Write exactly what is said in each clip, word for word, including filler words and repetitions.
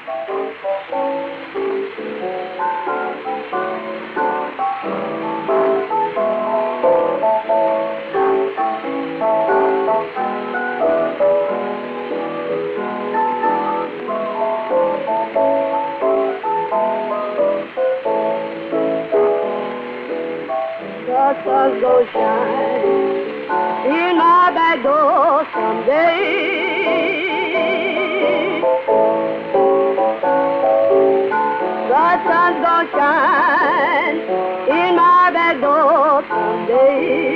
The sun go shine in my back door someday. The sun's gonna shine in my back door someday.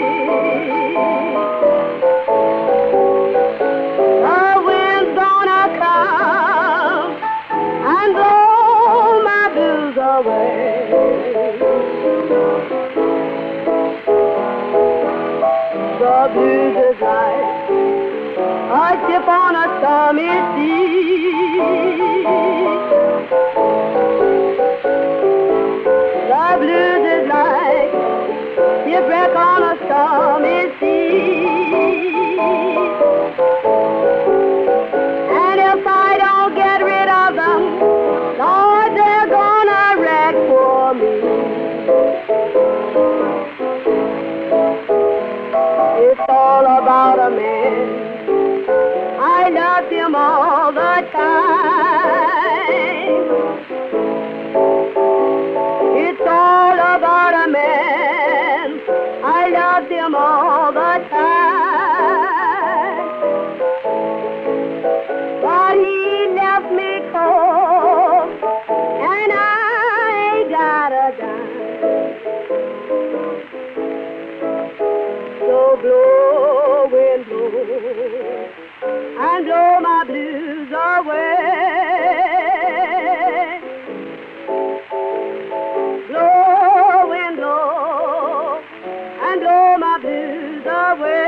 The wind's gonna come and blow my blues away. The blues is like a ship on a stormy sea. The blues is like shipwreck on a stormy sea. And if I don't get rid of them, Lord, they're gonna wreck for me. It's all about a man. I loved him all the time. It's all about a man. I loved him all the time. But he left me cold, and I ain't got a dime. So blow, wind, blow, and blow my blues away. Blow, wind, blow, and blow my blues away.